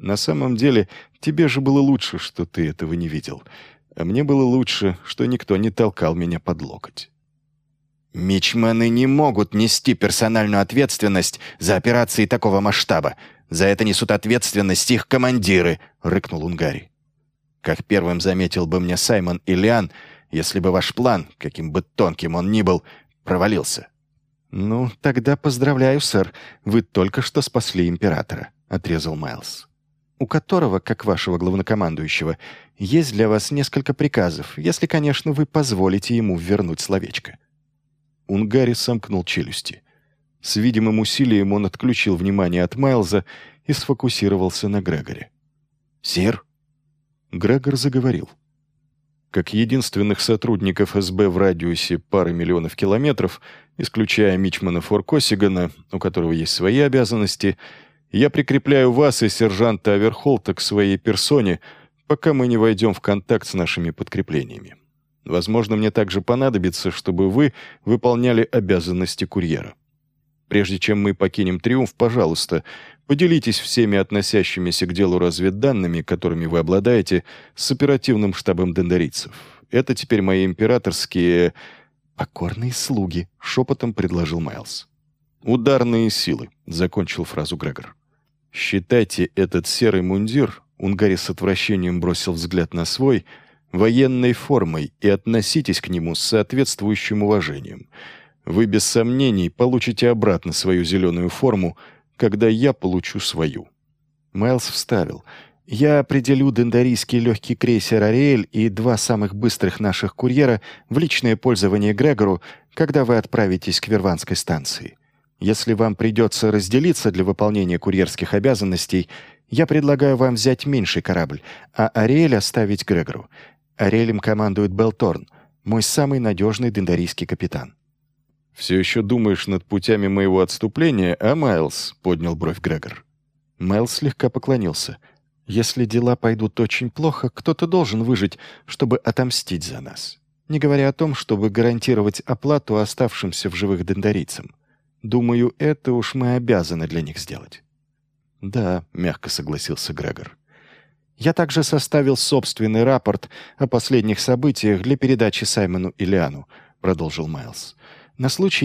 На самом деле, тебе же было лучше, что ты этого не видел. А мне было лучше, что никто не толкал меня под локоть. «Мичманы не могут нести персональную ответственность за операции такого масштаба. За это несут ответственность их командиры», — рыкнул Унгари. «Как первым заметил бы мне Саймон и Лиан, если бы ваш план, каким бы тонким он ни был, провалился». «Ну, тогда поздравляю, сэр. Вы только что спасли императора», — отрезал Майлз. «У которого, как вашего главнокомандующего, есть для вас несколько приказов, если, конечно, вы позволите ему вернуть словечко». Унгари сомкнул челюсти. С видимым усилием он отключил внимание от Майлза и сфокусировался на Грегоре. «Сир?» Грегор заговорил. Как единственных сотрудников СБ в радиусе пары миллионов километров, исключая мичмана Форкосигана, у которого есть свои обязанности, я прикрепляю вас и сержанта Аверхолта к своей персоне, пока мы не войдем в контакт с нашими подкреплениями. Возможно, мне также понадобится, чтобы вы выполняли обязанности курьера. Прежде чем мы покинем Триумф, пожалуйста, поделитесь всеми относящимися к делу разведданными, которыми вы обладаете, с оперативным штабом дендарийцев. Это теперь мои императорские... «Покорные слуги», — шепотом предложил Майлз. «Ударные силы», — закончил фразу Грегор. «Считайте этот серый мундир», — Унгари с отвращением бросил взгляд на свой, военной формой и относитесь к нему с соответствующим уважением. Вы без сомнений получите обратно свою зеленую форму, когда я получу свою». Майлз вставил. «Я определю дендарийский легкий крейсер «Ариэль» и 2 самых быстрых наших курьера в личное пользование Грегору, когда вы отправитесь к Верванской станции. Если вам придется разделиться для выполнения курьерских обязанностей, я предлагаю вам взять меньший корабль, а «Ариэль» оставить Грегору. «Ариэлем» командует Белторн, мой самый надежный дендарийский капитан». «Все еще думаешь над путями моего отступления, а, Майлз?» — поднял бровь Грегор. Майлз слегка поклонился. «Если дела пойдут очень плохо, кто-то должен выжить, чтобы отомстить за нас. Не говоря о том, чтобы гарантировать оплату оставшимся в живых дендарийцам. Думаю, это уж мы обязаны для них сделать». «Да», — мягко согласился Грегор. «Я также составил собственный рапорт о последних событиях для передачи Саймону и Лиану», — продолжил Майлз. «На случай,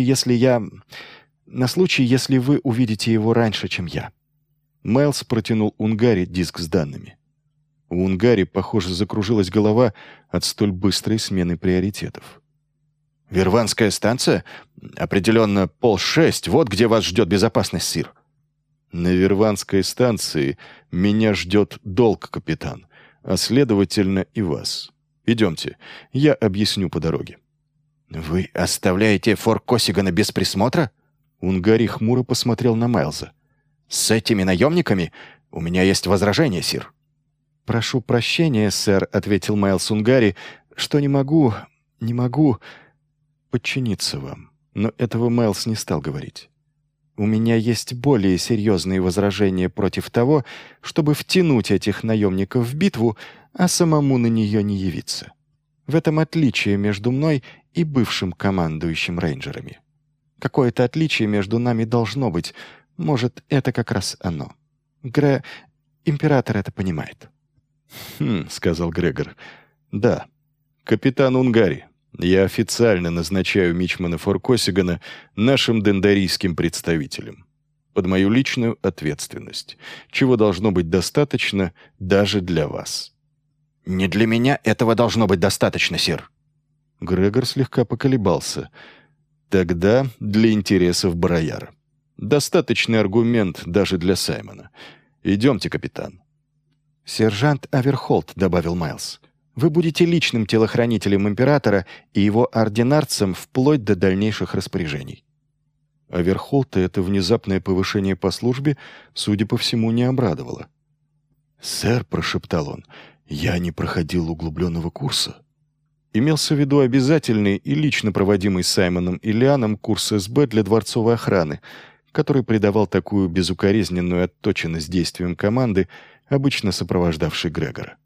если вы увидите его раньше, чем я». Майлз протянул Унгари диск с данными. У Унгари, похоже, закружилась голова от столь быстрой смены приоритетов. «Верванская станция? Определенно 5:30. Вот где вас ждет безопасность, сир». «На Верванской станции меня ждет долг, капитан, а следовательно и вас. Идемте, я объясню по дороге». «Вы оставляете Форкосигана без присмотра?» Унгари хмуро посмотрел на Майлза. «С этими наемниками? У меня есть возражение, сир». «Прошу прощения, сэр», — ответил Майлз Унгари, «что не могу подчиниться вам». Но этого Майлз не стал говорить. «У меня есть более серьезные возражения против того, чтобы втянуть этих наемников в битву, а самому на нее не явиться. В этом отличие между мной и бывшим командующим рейнджерами. Какое-то отличие между нами должно быть. Может, это как раз оно. Император это понимает». сказал Грегор. «Да, капитан Унгари, я официально назначаю мичмана Форкосигана нашим дендарийским представителем. Под мою личную ответственность, чего должно быть достаточно даже для вас». «Не для меня этого должно быть достаточно, сир». Грегор слегка поколебался. «Тогда для интересов Барояра. Достаточный аргумент даже для Саймона. Идемте, капитан». «Сержант Аверхолт», — добавил Майлз, — «вы будете личным телохранителем императора и его ординарцем вплоть до дальнейших распоряжений». Аверхолта это внезапное повышение по службе, судя по всему, не обрадовало. «Сэр», — прошептал он, — «я не проходил углубленного курса». Имелся в виду обязательный и лично проводимый Саймоном и Лианом курс СБ для дворцовой охраны, который придавал такую безукоризненную отточенность действиям команды, обычно сопровождавшей Грегора.